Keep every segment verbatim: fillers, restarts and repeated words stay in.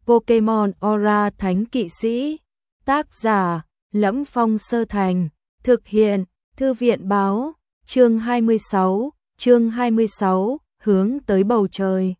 Pokemon Aura Thánh Kỵ Sĩ. Tác giả: Lẫm Phong Sơ Thành. Thực hiện: Thư viện báo. Chương hai mươi sáu, chương hai mươi sáu, hướng tới bầu trời.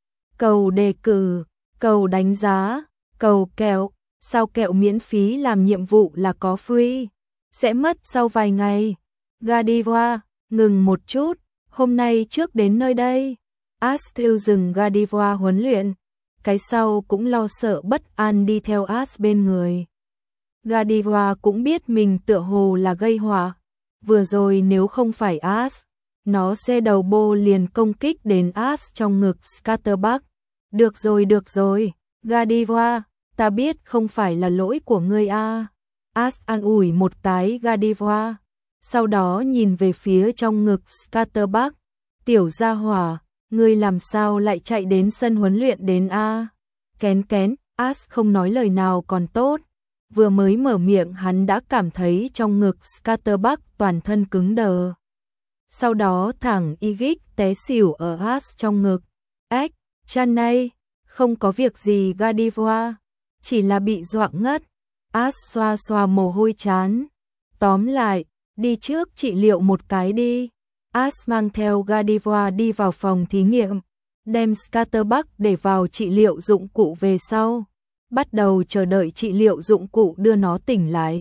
Cầu đề cử, cầu đánh giá, cầu kẹo, sao kẹo miễn phí làm nhiệm vụ là có free, sẽ mất sau vài ngày. Gardevoir, ngừng một chút, hôm nay trước đến nơi đây. Astral dừng Gardevoir huấn luyện, cái sau cũng lo sợ bất an đi theo Ash bên người. Gardevoir cũng biết mình tựa hồ là gây họa, vừa rồi nếu không phải Ash, nó sẽ đầu bô liền công kích đến Ash trong ngực Scatterbug. Được rồi được rồi, Gardevoir, ta biết không phải là lỗi của ngươi a. Ash an ủi một cái Gardevoir, sau đó nhìn về phía trong ngực Scatterbug. Tiểu gia hỏa, ngươi làm sao lại chạy đến sân huấn luyện đến a? Kén kén, Ash không nói lời nào còn tốt. Vừa mới mở miệng hắn đã cảm thấy trong ngực Scatterbug toàn thân cứng đờ. Sau đó thẳng Ygritte té xỉu ở Ash trong ngực. Ếch, chăn này, không có việc gì Gardevoir, chỉ là bị dọa ngất. Ash xoa xoa mồ hôi chán. Tóm lại, đi trước trị liệu một cái đi. Ash mang theo Gardevoir đi vào phòng thí nghiệm, đem Scatterbug để vào trị liệu dụng cụ về sau. Bắt đầu chờ đợi trị liệu dụng cụ đưa nó tỉnh lại.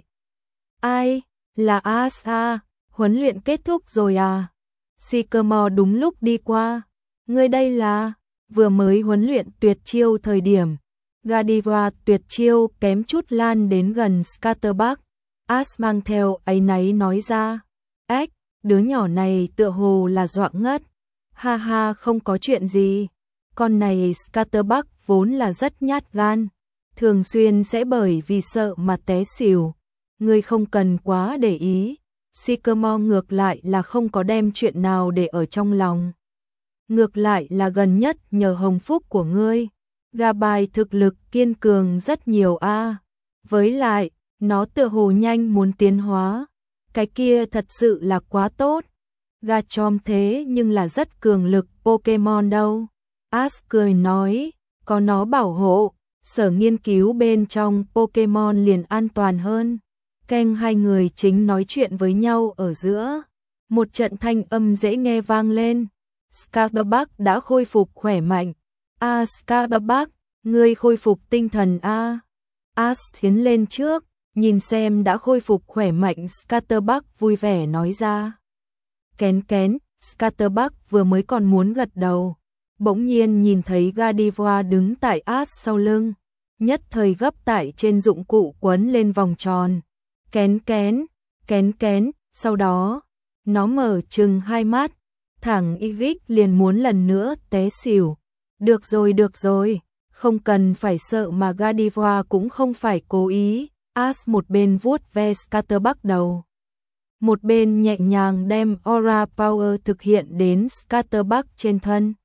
Ai? Là Ash à? Huấn luyện kết thúc rồi à? Sycamore đúng lúc đi qua. Ngươi đây là? Vừa mới huấn luyện tuyệt chiêu thời điểm Gardevoir tuyệt chiêu kém chút lan đến gần Scatterbug. Ash mang theo áy náy nói ra. Ếch, đứa nhỏ này tựa hồ là dọa ngất. Ha ha, không có chuyện gì. Con này Scatterbug vốn là rất nhát gan, thường xuyên sẽ bởi vì sợ mà té xỉu. Ngươi không cần quá để ý. Sycamore ngược lại là không có đem chuyện nào để ở trong lòng. Ngược lại là gần nhất nhờ hồng phúc của ngươi, Gabai thực lực kiên cường rất nhiều a. Với lại, nó tựa hồ nhanh muốn tiến hóa. Cái kia thật sự là quá tốt. Garchomp thế nhưng là rất cường lực Pokemon đâu. Ash cười nói, có nó bảo hộ, sở nghiên cứu bên trong Pokemon liền an toàn hơn. Keng hai người chính nói chuyện với nhau ở giữa. Một trận thanh âm dễ nghe vang lên. Scatterbug đã khôi phục khỏe mạnh. A à, Scatterbug, ngươi khôi phục tinh thần a. À. Ash tiến lên trước, nhìn xem đã khôi phục khỏe mạnh Scatterbug vui vẻ nói ra. Kén kén, Scatterbug vừa mới còn muốn gật đầu, bỗng nhiên nhìn thấy Gardevoir đứng tại Ash sau lưng, nhất thời gấp tại trên dụng cụ quấn lên vòng tròn. Kén kén, kén kén, sau đó, nó mở trừng hai mắt, thẳng Ygritte liền muốn lần nữa té xỉu. Được rồi được rồi, không cần phải sợ mà Gardevoir cũng không phải cố ý. Ash một bên vuốt ve Scatterbug đầu, một bên nhẹ nhàng đem Aura Power thực hiện đến Scatterbug trên thân,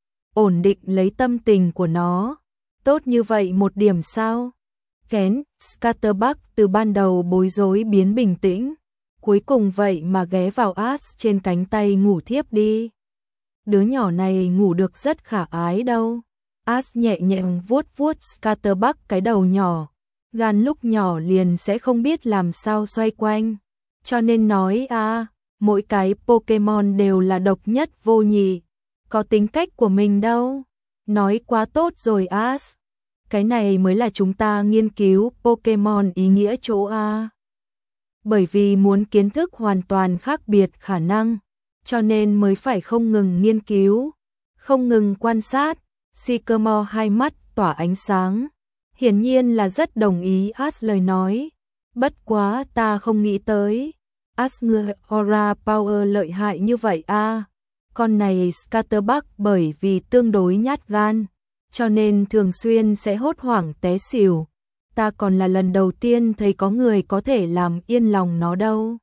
ổn định lấy tâm tình của nó. Tốt như vậy một điểm sao? Kén, Scatterbug từ ban đầu bối rối biến bình tĩnh, cuối cùng vậy mà ghé vào Ash trên cánh tay ngủ thiếp đi. Đứa nhỏ này ngủ được rất khả ái đâu. Ash nhẹ nhàng vuốt vuốt Scatterbug cái đầu nhỏ, gan lúc nhỏ liền sẽ không biết làm sao xoay quanh, cho nên nói a, à, mỗi cái Pokemon đều là độc nhất vô nhị, có tính cách của mình đâu. Nói quá tốt rồi Ash. Cái này mới là chúng ta nghiên cứu Pokemon ý nghĩa chỗ a. Bởi vì muốn kiến thức hoàn toàn khác biệt khả năng, cho nên mới phải không ngừng nghiên cứu, không ngừng quan sát. Sycamore hai mắt tỏa ánh sáng, hiển nhiên là rất đồng ý Ash lời nói. Bất quá ta không nghĩ tới Ash ngươi Aura Power lợi hại như vậy a. À. Con này Scatterbug bởi vì tương đối nhát gan, cho nên thường xuyên sẽ hốt hoảng té xỉu. Ta còn là lần đầu tiên thấy có người có thể làm yên lòng nó đâu.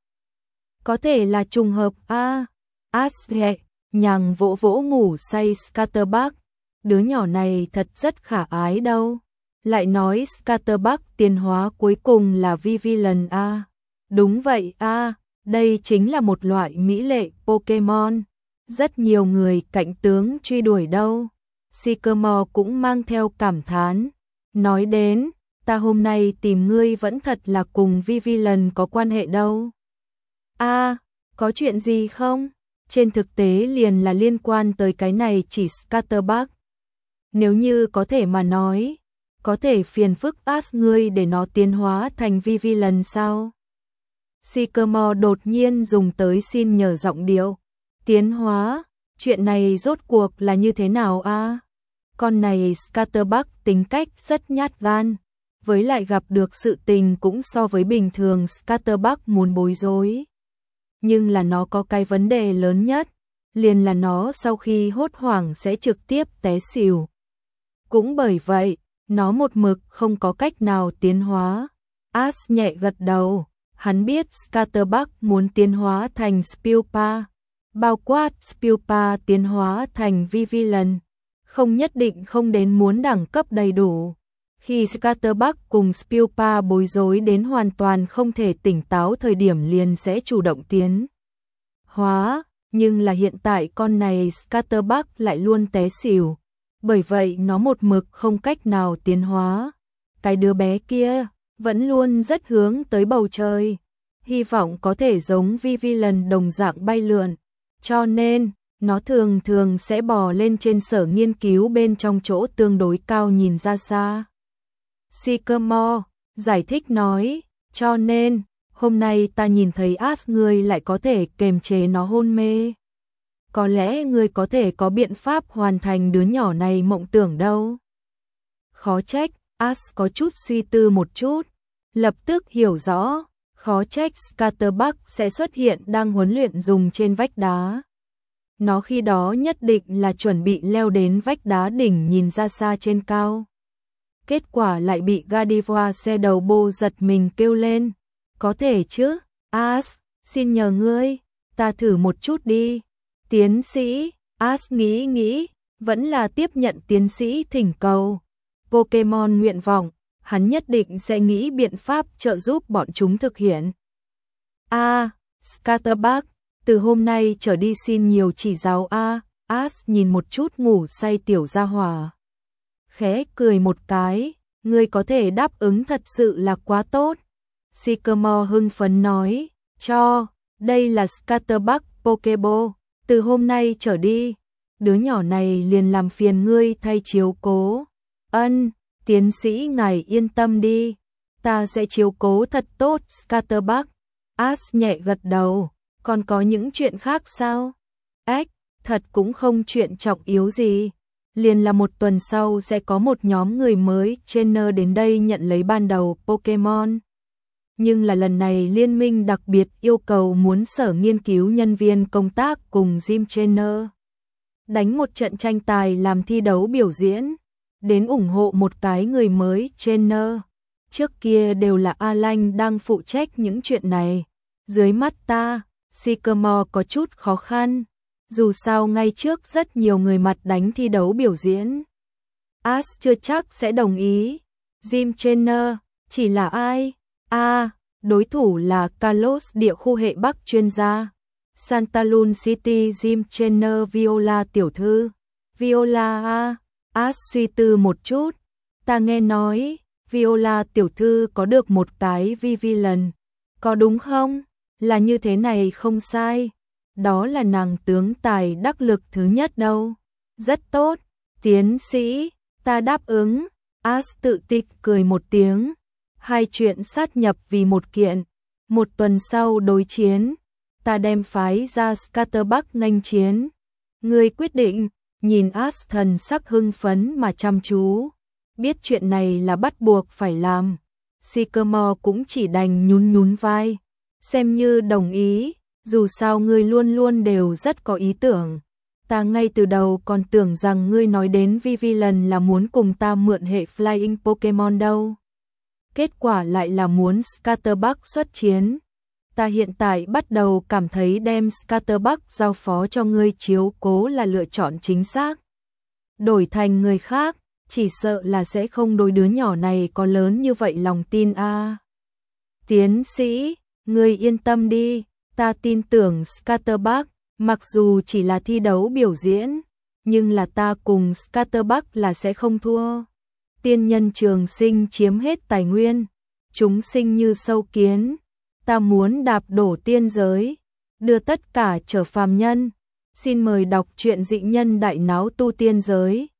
Có thể là trùng hợp a. À. Ash nhẹ nhàng vỗ vỗ ngủ say Scatterbug. Đứa nhỏ này thật rất khả ái đâu. Lại nói Scatterbug tiến hóa cuối cùng là Vivillon a. À. Đúng vậy a, à, đây chính là một loại mỹ lệ Pokemon. Rất nhiều người cạnh tướng truy đuổi đâu. Sycamore cũng mang theo cảm thán. Nói đến, ta hôm nay tìm ngươi vẫn thật là cùng Vivian có quan hệ đâu. A, à, có chuyện gì không? Trên thực tế liền là liên quan tới cái này chỉ Scatterbuck. Nếu như có thể mà nói, có thể phiền phức ask ngươi để nó tiến hóa thành Vivian sao? Sycamore đột nhiên dùng tới xin nhờ giọng điệu. Tiến hóa, chuyện này rốt cuộc là như thế nào a? À? Con này Scatterbuck tính cách rất nhát gan, với lại gặp được sự tình cũng so với bình thường Scatterbuck muốn bối rối. Nhưng là nó có cái vấn đề lớn nhất, liền là nó sau khi hốt hoảng sẽ trực tiếp té xỉu. Cũng bởi vậy, nó một mực không có cách nào tiến hóa. Ash nhẹ gật đầu, hắn biết Scatterbuck muốn tiến hóa thành Spilpa, bao quát Spilpa tiến hóa thành Vivian, không nhất định không đến muốn đẳng cấp đầy đủ. Khi Scatterbuck cùng Spilpa bối rối đến hoàn toàn không thể tỉnh táo thời điểm liền sẽ chủ động tiến hóa, nhưng là hiện tại con này Scatterbuck lại luôn té xỉu, bởi vậy nó một mực không cách nào tiến hóa. Cái đứa bé kia vẫn luôn rất hướng tới bầu trời, hy vọng có thể giống Vivian đồng dạng bay lượn, cho nên nó thường thường sẽ bò lên trên sở nghiên cứu bên trong chỗ tương đối cao nhìn ra xa. Sycamore giải thích nói, cho nên, hôm nay ta nhìn thấy Ash ngươi lại có thể kềm chế nó hôn mê. Có lẽ ngươi có thể có biện pháp hoàn thành đứa nhỏ này mộng tưởng đâu. Khó trách, Ash có chút suy tư một chút, lập tức hiểu rõ, khó trách Scatterbuck sẽ xuất hiện đang huấn luyện dùng trên vách đá. Nó khi đó nhất định là chuẩn bị leo đến vách đá đỉnh nhìn ra xa trên cao. Kết quả lại bị Gardevoir xe đầu bô giật mình kêu lên. Có thể chứ, Ash, xin nhờ ngươi, ta thử một chút đi. Tiến sĩ, Ash nghĩ nghĩ, vẫn là tiếp nhận tiến sĩ thỉnh cầu. Pokemon nguyện vọng, hắn nhất định sẽ nghĩ biện pháp trợ giúp bọn chúng thực hiện. A, à, Scatterbuck, từ hôm nay trở đi xin nhiều chỉ giáo a. Ash nhìn một chút ngủ say tiểu gia hỏa, khẽ cười một cái, ngươi có thể đáp ứng thật sự là quá tốt. Sycamore hưng phấn nói, cho, đây là Scatterbuck Pokeball, từ hôm nay trở đi, đứa nhỏ này liền làm phiền ngươi thay chiếu cố. Ân, tiến sĩ ngài yên tâm đi, ta sẽ chiếu cố thật tốt Scatterbuck. Ash nhẹ gật đầu, còn có những chuyện khác sao? Ếch, thật cũng không chuyện trọng yếu gì. Liền là một tuần sau sẽ có một nhóm người mới trainer đến đây nhận lấy ban đầu Pokemon. Nhưng là lần này liên minh đặc biệt yêu cầu muốn sở nghiên cứu nhân viên công tác cùng gym trainer đánh một trận tranh tài làm thi đấu biểu diễn, đến ủng hộ một cái người mới trainer. Trước kia đều là Alan đang phụ trách những chuyện này. Dưới mắt ta, Sycamore có chút khó khăn. Dù sao ngay trước rất nhiều người mặt đánh thi đấu biểu diễn. Ash chưa chắc sẽ đồng ý. Gym trainer, chỉ là ai? A, à, đối thủ là Kalos địa khu hệ Bắc chuyên gia. Santalun City Gym Trainer Viola tiểu thư. Viola a, Ash suy tư một chút. Ta nghe nói, Viola tiểu thư có được một cái Vivian. Có đúng không? Là như thế này không sai. Đó là nàng tướng tài đắc lực thứ nhất đâu. Rất tốt, tiến sĩ, ta đáp ứng. Ash tự tịch cười một tiếng. Hai chuyện sát nhập vì một kiện. Một tuần sau đối chiến, ta đem phái ra Scatterbuck nghênh chiến. Ngươi quyết định, nhìn Ash thần sắc hưng phấn mà chăm chú. Biết chuyện này là bắt buộc phải làm. Sycamore cũng chỉ đành nhún nhún vai, xem như đồng ý. Dù sao ngươi luôn luôn đều rất có ý tưởng. Ta ngay từ đầu còn tưởng rằng ngươi nói đến Vivian là muốn cùng ta mượn hệ Flying Pokemon đâu. Kết quả lại là muốn Scatterbuck xuất chiến. Ta hiện tại bắt đầu cảm thấy đem Scatterbuck giao phó cho ngươi chiếu cố là lựa chọn chính xác. Đổi thành người khác, chỉ sợ là sẽ không đối đứa nhỏ này có lớn như vậy lòng tin a. À. Tiến sĩ, ngươi yên tâm đi. Ta tin tưởng Scatterbuck, mặc dù chỉ là thi đấu biểu diễn, nhưng là ta cùng Scatterbuck là sẽ không thua. tiên nhân trường sinh chiếm hết tài nguyên, chúng sinh như sâu kiến, ta muốn đạp đổ tiên giới, đưa tất cả trở phàm nhân. Xin mời đọc truyện Dị Nhân Đại Náo Tu Tiên Giới.